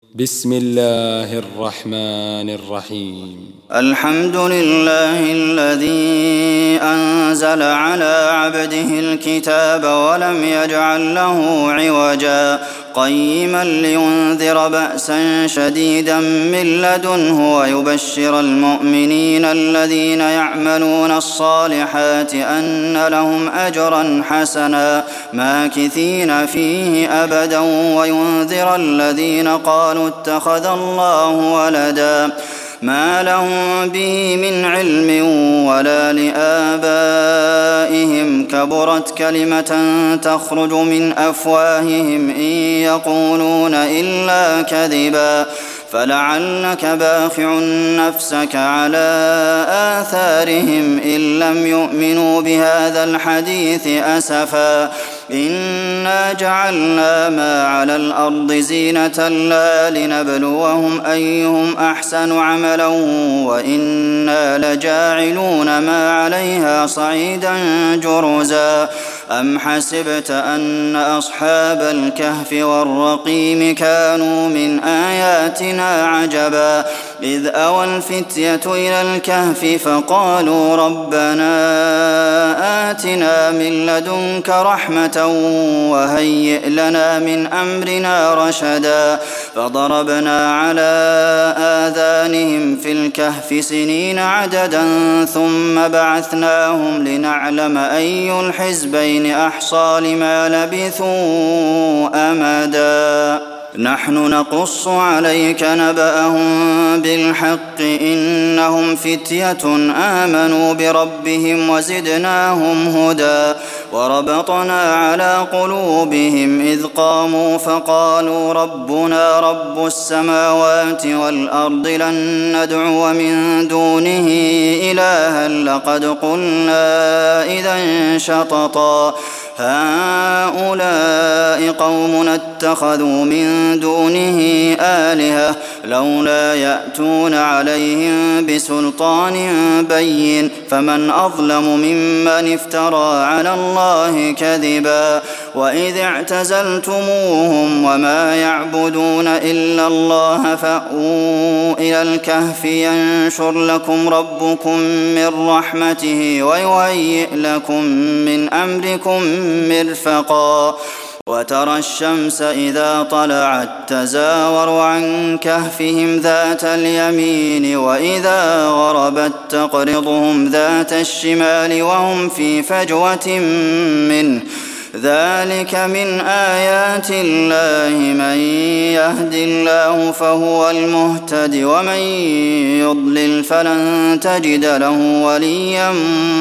بسم الله الرحمن الرحيم. الحمد لله الذي أنزل على عبده الكتاب ولم يجعل له عوجا قيما لينذر بأسا شديدا من لدنه ويبشر المؤمنين الذين يعملون الصالحات أن لهم أجرا حسنا ماكثين فيه أبدا وينذر الذين قالوا اتخذ الله ولدا ما لهم به من علم ولا لآبائهم كبرت كلمة تخرج من أفواههم إن يقولون إلا كذبا فلعلك باخع نفسك على آثارهم إن لم يؤمنوا بهذا الحديث أسفا إنا جعلنا ما على الأرض زينة لها لنبلوهم أيهم أحسن عملا وإنا لجاعلون ما عليها صعيدا جرزا أم حسبت أن أصحاب الكهف والرقيم كانوا من آياتنا عجبا إذ أوى الفتية إلى الكهف فقالوا ربنا آتنا من لدنك رحمة وهيئ لنا من أمرنا رشدا فضربنا على آذانهم في الكهف سنين عددا ثم بعثناهم لنعلم أي الحزبين أحصى لما لبثوا أمدا نحن نقص عليك نبأهم بالحق إنهم فتية آمنوا بربهم وزدناهم هدى وربطنا على قلوبهم إذ قاموا فقالوا ربنا رب السماوات والأرض لن ندعو من دونه إلها لقد قلنا إذا شططا هؤلاء قومنا اتخذوا من دونه آلهة لولا يأتون عليهم بسلطان بين فمن أظلم ممن افترى على الله كذبا وإذ اعتزلتموهم وما يعبدون إلا الله فأووا إلى الكهف ينشر لكم ربكم من رحمته ويهيئ لكم من أمركم مرفقا وترى الشمس إذا طلعت تزاور عن كهفهم ذات اليمين وإذا غربت تقرضهم ذات الشمال وهم في فجوة منه ذلك من آيات الله من يهد الله فهو المهتد ومن يضلل فلن تجد له وليا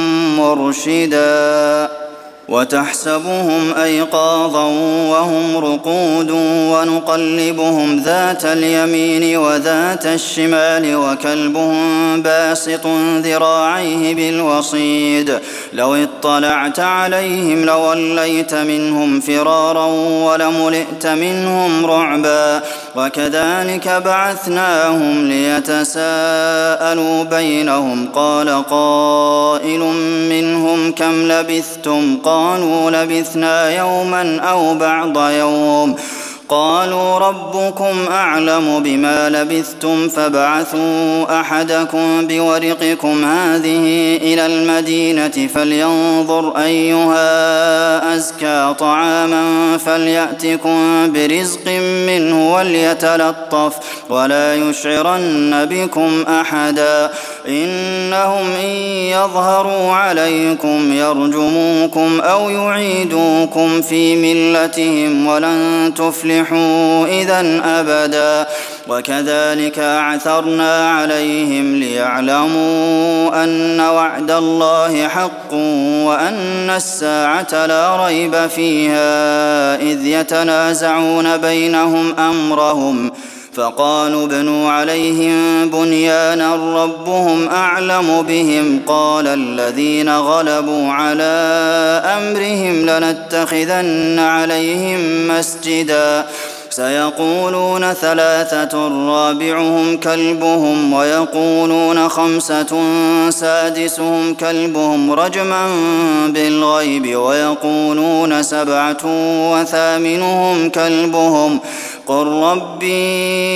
مرشدا وتحسبهم أيقاظا وهم رقود ونقلبهم ذات اليمين وذات الشمال وكلبهم باسط ذراعيه بالوصيد لو اطلعت عليهم لوليت منهم فرارا ولملئت منهم رعبا وكذلك بعثناهم ليتساءلوا بينهم قال قائل منهم كم لبثتم قالوا لبثنا يوما أو بعض يوم قالوا ربكم أعلم بما لبثتم فابعثوا أحدكم بورقكم هذه إلى المدينة فلينظر أيها أزكى طعاما فليأتكم برزق منه وليتلطف ولا يشعرن بكم أحدا إنهم إن يظهروا عليكم يرجموكم أو يعيدوكم في ملتهم ولن تفلحوا إذا أبدا وكذلك أعثرنا عليهم ليعلموا أن وعد الله حق وأن الساعة لا ريب فيها إذ يتنازعون بينهم أمرهم فقالوا ابنوا عليهم بنيانا ربهم أعلم بهم قال الذين غلبوا على أمرهم لنتخذن عليهم مسجدا سيقولون ثلاثة رابعهم كلبهم ويقولون خمسة سادسهم كلبهم رجما بالغيب ويقولون سبعة وثامنهم كلبهم قل ربي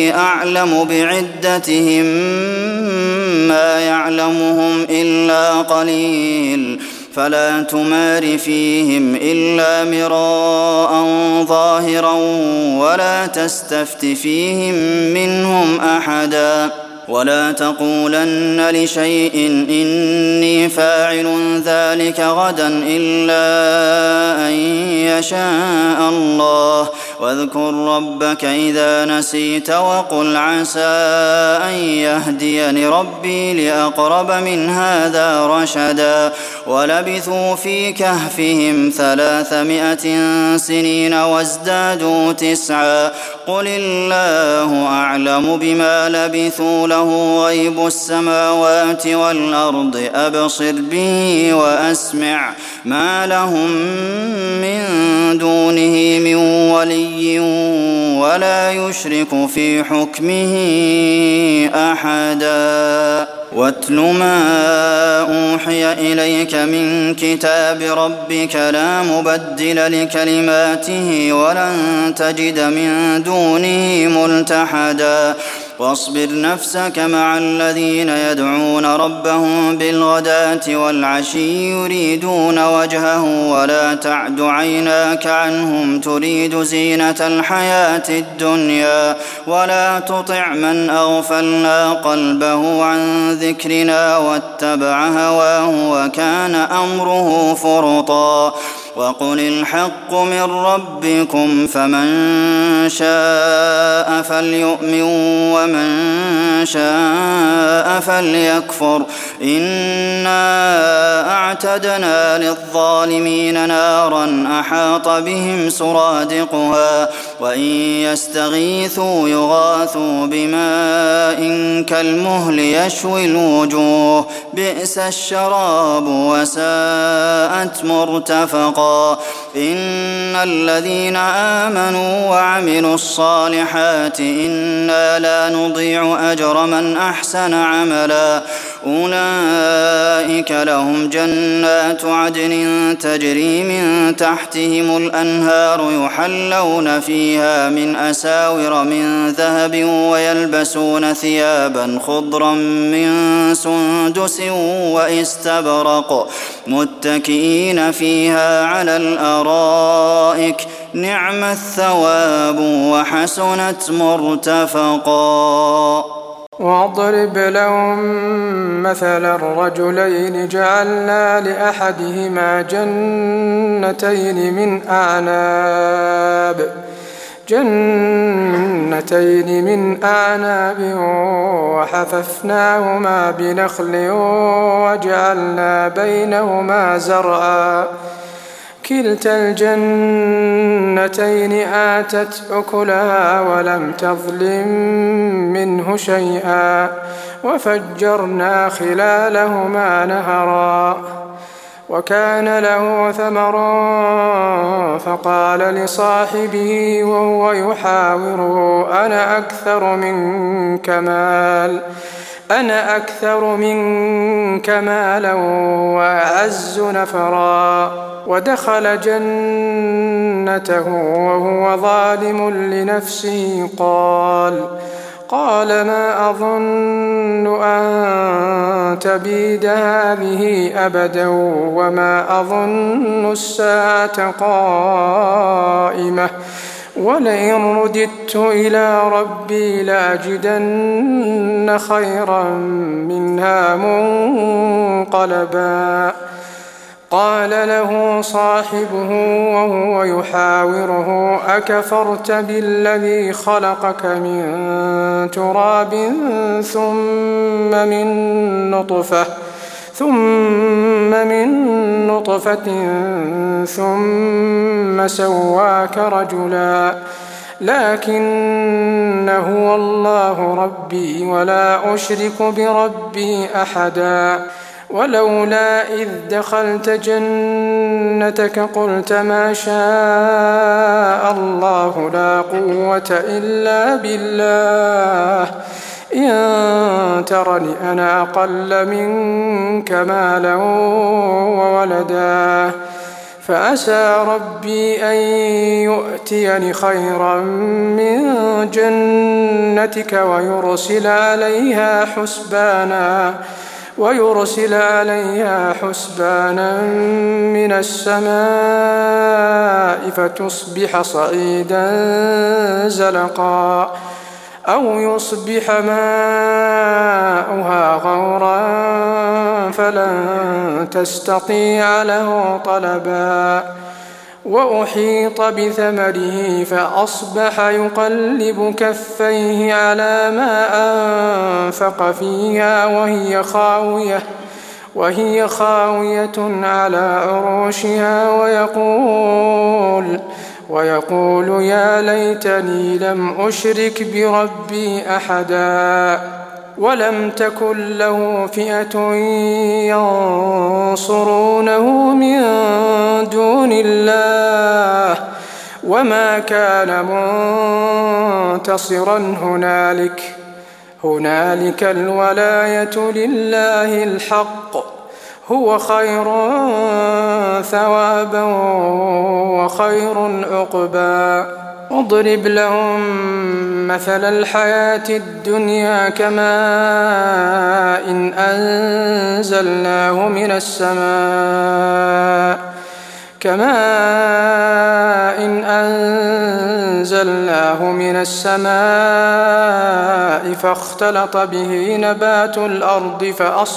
أعلم بعدتهم ما يعلمهم إلا قليل فلا تمار فيهم إلا مراء ظاهرا ولا تستفت فيهم منهم أحدا ولا تقولن لشيء إني فاعل ذلك غدا إلا أن يشاء الله واذكر ربك إذا نسيت وقل عسى أن يهديني ربي لأقرب من هذا رشدا ولبثوا في كهفهم 300 سنين وازدادوا 9 قل الله أعلم بما لبثوا له غيب السماوات والأرض أبصر به وأسمع ما لهم من دونه من ولي ولا يشرك في حكمه أحدا واتل ما أوحي إليك من كتاب ربك لا مبدل لكلماته ولن تجد من دونه ملتحدا واصبر نفسك مع الذين يدعون ربهم بالغداة والعشي يريدون وجهه ولا تعد عيناك عنهم تريد زينة الحياة الدنيا ولا تطع من أغفلنا قلبه عن ذكرنا واتبع هواه وكان أمره فرطا وقل الحق من ربكم فمن شاء فليؤمن ومن شاء فليكفر إنا أعتدنا للظالمين نارا أحاط بهم سرادقها وإن يستغيثوا يغاثوا بماء كالمهل يشوي الوجوه بئس الشراب وساءت مرتفقا إن الذين آمنوا وعملوا الصالحات إنا لا نضيع أجر من أحسن عملا أولئك لهم جنات عدن تجري من تحتهم الأنهار يحلون فيها من أساور من ذهب ويلبسون ثيابا خضرا من سندس واستبرق متكئين فيها على الأرائك نعم الثواب وحسنت مرتفقا واضرب لهم مثل الرجلين جعلنا لأحدهما جنتين من أعناب وحففناهما بنخل وجعلنا بينهما زرعا كلتا الجنتين آتت أكلها ولم تظلم منه شيئا وفجرنا خلالهما نهرا وكان له ثمر فقال لصاحبه وهو يحاوره أنا أكثر منك مالا وأعز نفرا ودخل جنته وهو ظالم لنفسه قال ما أظن أن تبيد هذه أبدا وما أظن الساعة قائمة ولئن رددت إلى ربي لأجدن خيرا منها منقلبا قال له صاحبه وهو يحاوره أكفرت بالذي خلقك من تراب ثم من نطفة ثم سواك رجلا لكن هو الله ربي ولا أشرك بربي أحدا ولولا إذ دخلت جنتك قلت ما شاء الله لا قوة إلا بالله إن ترني أنا أقل منك مالا وولدا فعسى ربي أن يؤتيني خيرا من جنتك ويرسل عليها حسبانا من السماء فتصبح صعيدا زلقا أو يصبح ماؤها غورا فلن تستطيع له طلبا وأحيط بثمره فأصبح يقلب كفيه على ما أنفق فيها وهي خاوية على عروشها ويقول يا ليتني لم أشرك بربي أحدا ولم تكن له فئة ينصرونه من دون الله وما كان منتصرا هنالك الولاية لله الحق هو خير ثوابا وخير عقبا اضرب لهم مثل الحياة الدنيا كماء إن أنزلناه من السماء فاختلط به نبات الأرض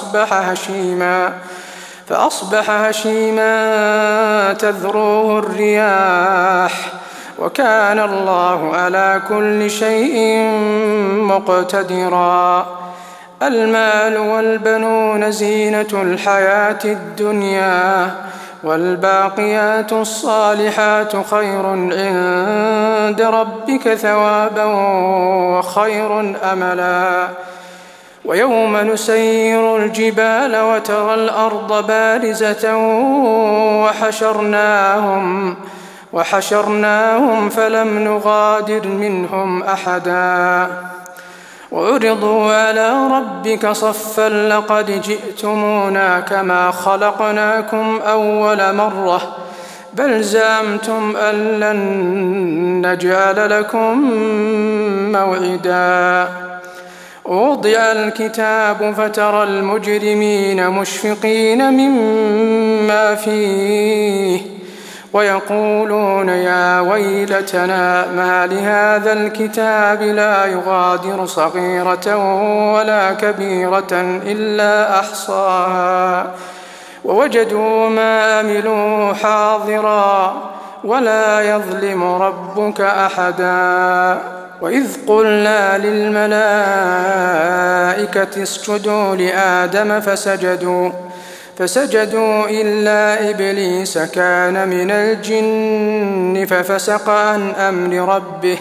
فأصبح هشيما تذروه الرياح وكان الله على كل شيء مقتدرا المال والبنون زينة الحياة الدنيا والباقيات الصالحات خير عند ربك ثوابا وخير أملا ويوم نسير الجبال وترى الأرض بارزة وحشرناهم فلم نغادر منهم أحدا وعرضوا على ربك صفا لقد جئتمونا كما خلقناكم أول مرة بل زعمتم أن لن نجعل لكم موعدا ووضع الكتاب فترى المجرمين مشفقين مما فيه ويقولون يا ويلتنا ما لهذا الكتاب لا يغادر صغيرة ولا كبيرة إلا أحصاها ووجدوا ما عملوا حاضرا ولا يظلم ربك أحدا وإذ قلنا للملائكة اسجدوا لآدم فسجدوا إلا إبليس كان من الجن ففسق عن أمر ربه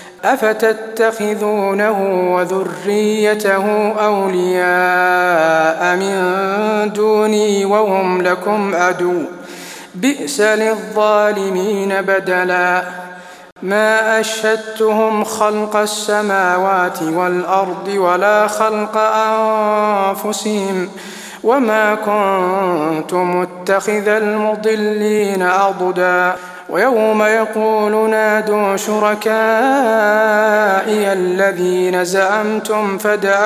أفتتخذونه وذريته أولياء من دوني وهم لكم عدو بئس للظالمين بدلا ما أشهدتهم خلق السماوات والأرض ولا خلق أنفسهم وما كنت متخذ المضلين عضدا ويوم يقول نادوا شركائي الذين زعمتم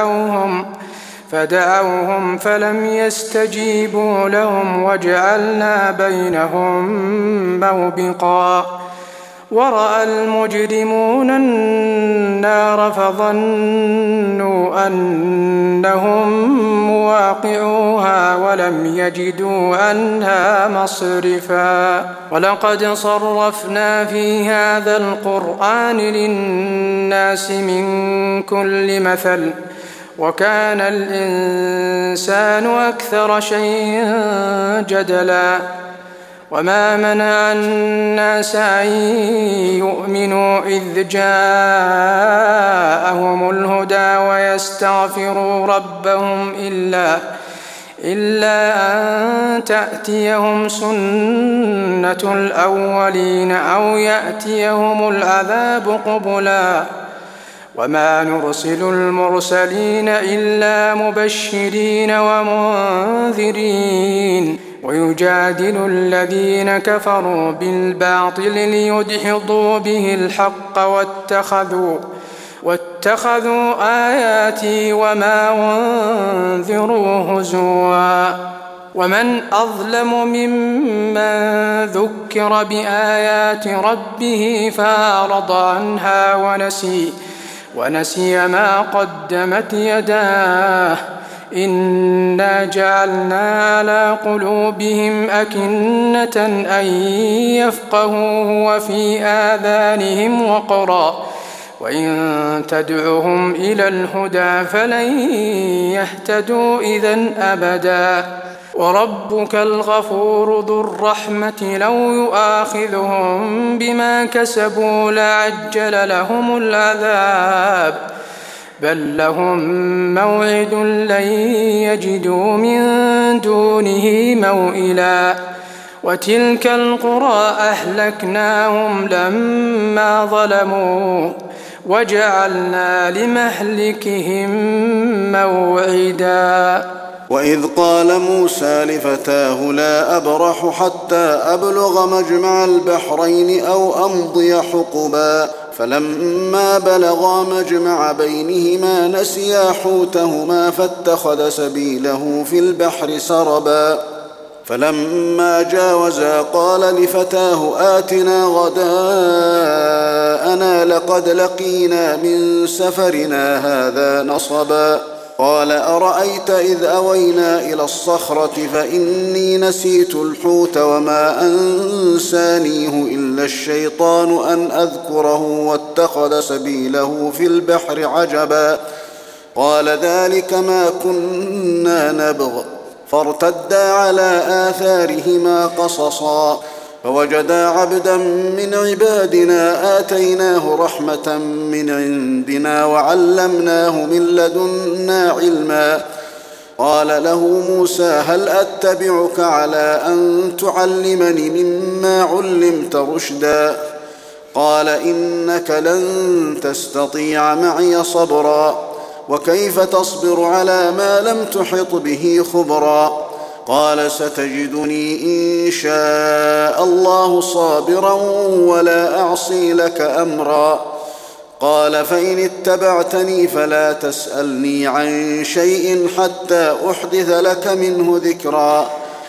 فدعوهم فلم يستجيبوا لهم وجعلنا بينهم موبقا ورأى المجرمون النار فظنوا أنهم مواقعوها ولم يجدوا عنها مصرفا ولقد صرفنا في هذا القرآن للناس من كل مثل وكان الإنسان أكثر شيء جدلا وما منع الناس أن يؤمنوا إذ جاءهم الهدى ويستغفروا ربهم إلا أن تأتيهم سنة الأولين أو يأتيهم العذاب قبلا وما نرسل المرسلين إلا مبشرين ومنذرين ويجادل الذين كفروا بالباطل ليدحضوا به الحق واتخذوا آياتي وما أنذروا هزوا. ومن أظلم ممن ذكر بآيات ربه فأعرض عنها ونسي ما قدمت يداه إنا جعلنا على قلوبهم أكنة أن يفقهوه وفي آذانهم وقرا وإن تدعهم إلى الهدى فلن يهتدوا إذن أبدا. وربك الغفور ذو الرحمة لو يؤاخذهم بما كسبوا لعجل لهم العذاب بل لهم موعد لن يجدوا من دونه موئلا. وتلك القرى أهلكناهم لما ظلموا وجعلنا لمهلكهم موعدا. وإذ قال موسى لفتاه لا أبرح حتى أبلغ مجمع البحرين أو أمضي حقبا فلما بلغا مجمع بينهما نسيا حوتهما فاتخذ سبيله في البحر سربا فلما جاوزا قال لفتاه آتنا غداءنا لقد لقينا من سفرنا هذا نصبا قال أرأيت إذ أوينا إلى الصخرة فإني نسيت الحوت وما أنسانيه إلا الشيطان أن أذكره واتخذ سبيله في البحر عجبا قال ذلك ما كنا نبغ فارتدا على آثارهما قصصا فوجدا عبدا من عبادنا آتيناه رحمة من عندنا وعلمناه من لدنا علما قال له موسى هل أتبعك على أن تعلمني مما علمت رشدا قال إنك لن تستطيع معي صبرا وكيف تصبر على ما لم تحط به خبرا قال ستجدني إن شاء الله صابرا ولا أعصي لك أمرا قال فإن اتبعتني فلا تسألني عن شيء حتى أحدث لك منه ذكرا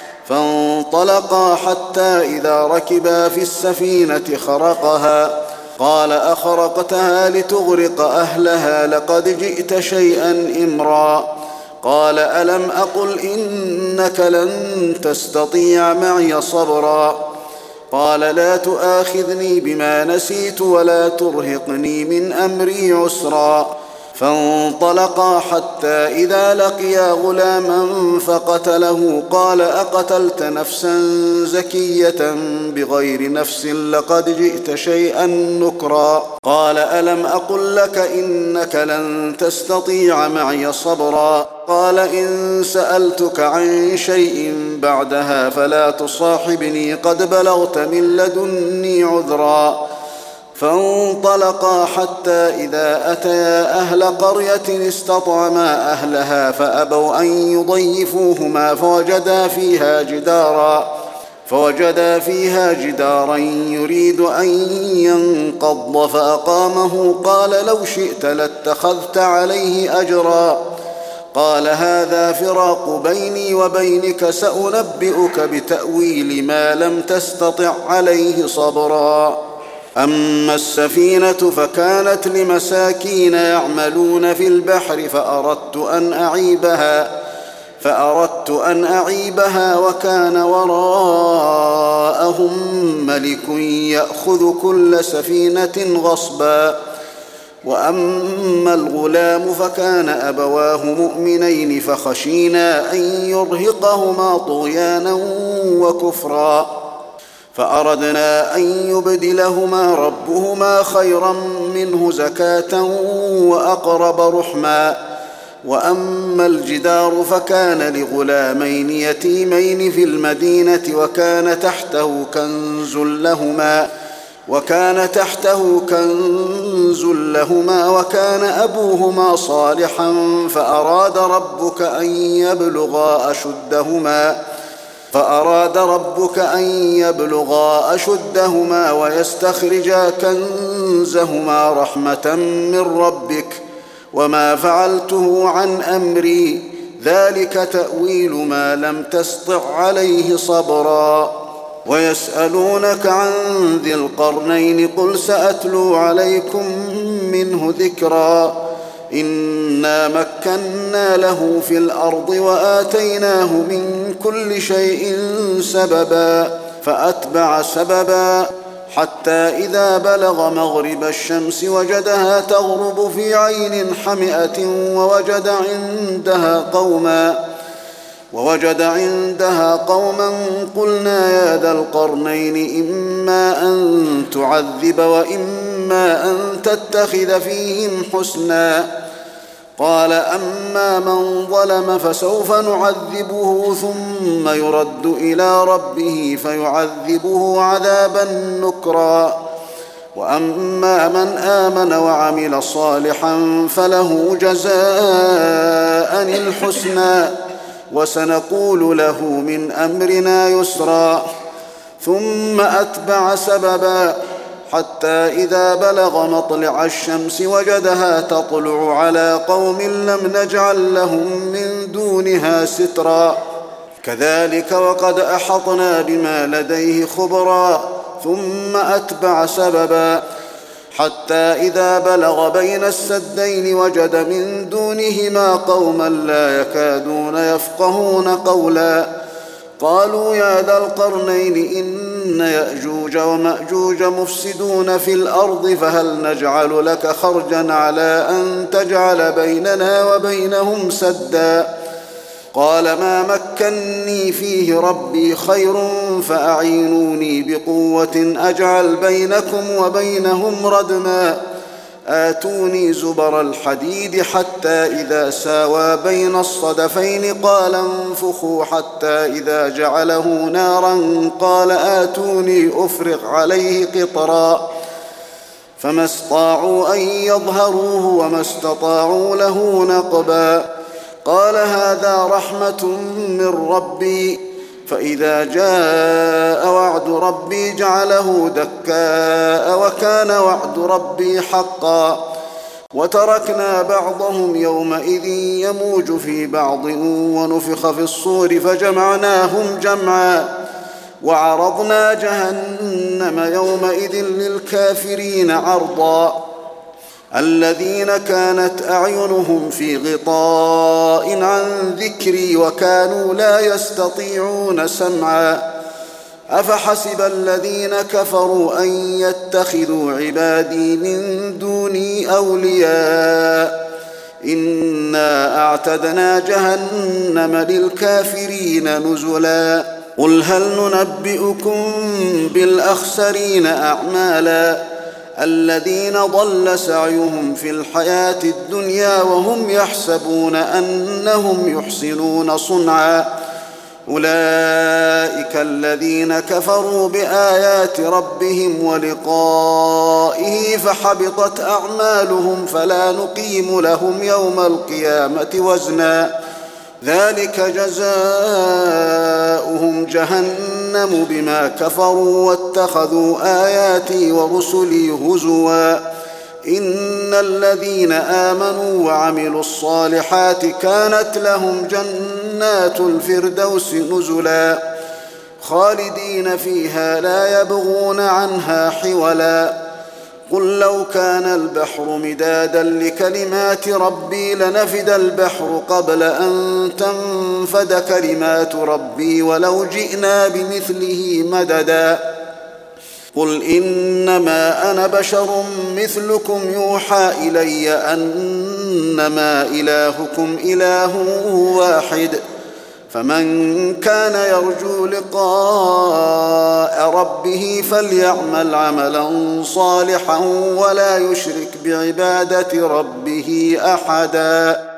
فانطلقا حتى إذا ركبا في السفينة خرقها قال أخرقتها لتغرق أهلها لقد جئت شيئا إمرا قال ألم أقل إنك لن تستطيع معي صبرا قال لا تؤاخذني بما نسيت ولا ترهقني من أمري عسرا فانطلقا حتى إذا لقيا غلاما فقتله قال أقتلت نفسا زكية بغير نفس لقد جئت شيئا نكرا قال ألم أقل لك إنك لن تستطيع معي صبرا قال إن سألتك عن شيء بعدها فلا تصاحبني قد بلغت من لدني عذرا فانطلقا حتى إذا أتيا أهل قرية استطعما أهلها فأبوا أن يضيفوهما فوجدا فيها جدارا يريد أن ينقض فأقامه قال لو شئت لاتخذت عليه أجرا قال هذا فراق بيني وبينك سأنبئك بتأويل ما لم تستطع عليه صبرا أما السفينة فكانت لمساكين يعملون في البحر فأردت أن أعيبها وكان وراءهم ملك يأخذ كل سفينة غصبا وأما الغلام فكان أبواه مؤمنين فخشينا أن يرهقهما طغيانا وكفرا فأردنا أن يبدلهما ربهما خيرا منه زكاة وأقرب رحما وأما الجدار فكان لغلامين يتيمين في المدينة وكان تحته كنز لهما وكان أبوهما صالحا فأراد ربك أن يبلغا فأراد ربك أن يبلغا أشدهما ويستخرجا كنزهما رحمة من ربك وما فعلته عن أمري ذلك تأويل ما لم تسطع عليه صبرا ويسألونك عن ذي القرنين قل سأتلو عليكم منه ذكرا إنا مكنا له في الأرض وآتيناه من كل شيء سببا فأتبع سببا حتى إذا بلغ مغرب الشمس وجدها تغرب في عين حمئة ووجد عندها قوما قلنا يا ذا القرنين إما أن تعذب وإما أن تتخذ فيهم حسنا قال أما من ظلم فسوف نعذبه ثم يرد إلى ربه فيعذبه عذابا نكرا وأما من آمن وعمل صالحا فله جزاء الحسنى وسنقول له من أمرنا يسرا ثم أتبع سببا حتى إذا بلغ مطلع الشمس وجدها تطلع على قوم لم نجعل لهم من دونها سترا كذلك وقد أحطنا بما لديه خبرا ثم أتبع سببا حتى إذا بلغ بين السدين وجد من دونهما قوما لا يكادون يفقهون قولا قالوا يا ذا القرنين إن يأجوج ومأجوج مفسدون في الأرض فهل نجعل لك خرجا على أن تجعل بيننا وبينهم سدا قال ما مكني فيه ربي خير فأعينوني بقوة أجعل بينكم وبينهم ردما آتوني زبر الحديد حتى إذا ساوى بين الصدفين قال انفخوا حتى إذا جعله نارا قال آتوني أفرغ عليه قطرا فما استطاعوا أن يظهروه وما استطاعوا له نقبا قال هذا رحمة من ربي فإذا جاء وعد ربي جعله دكاء وكان وعد ربي حقا وتركنا بعضهم يومئذ يموج في بعض ونفخ في الصور فجمعناهم جمعا وعرضنا جهنم يومئذ للكافرين عرضا الذين كانت أعينهم في غطاء عن ذكري وكانوا لا يستطيعون سمعا أفحسب الذين كفروا أن يتخذوا عبادي من دوني أولياء إنا أعتدنا جهنم للكافرين نزلا قل هل ننبئكم بالأخسرين أعمالا الذين ضل سعيهم في الحياة الدنيا وهم يحسبون أنهم يحسنون صنعا أولئك الذين كفروا بآيات ربهم ولقائه فحبطت أعمالهم فلا نقيم لهم يوم القيامة وزنا ذلك جزاؤهم جهنم بما كفروا واتخذوا آياتي ورسلي هزوا إن الذين آمنوا وعملوا الصالحات كانت لهم جنات الفردوس نزلا خالدين فيها لا يبغون عنها حولا قل لو كان البحر مدادا لكلمات ربي لنفد البحر قبل أن تنفد كلمات ربي ولو جئنا بمثله مددا قل إنما أنا بشر مثلكم يوحى إلي أنما إلهكم إله واحد فمن كان يرجو لقاء ربه فليعمل عملا صالحا ولا يشرك بعبادة ربه أحدا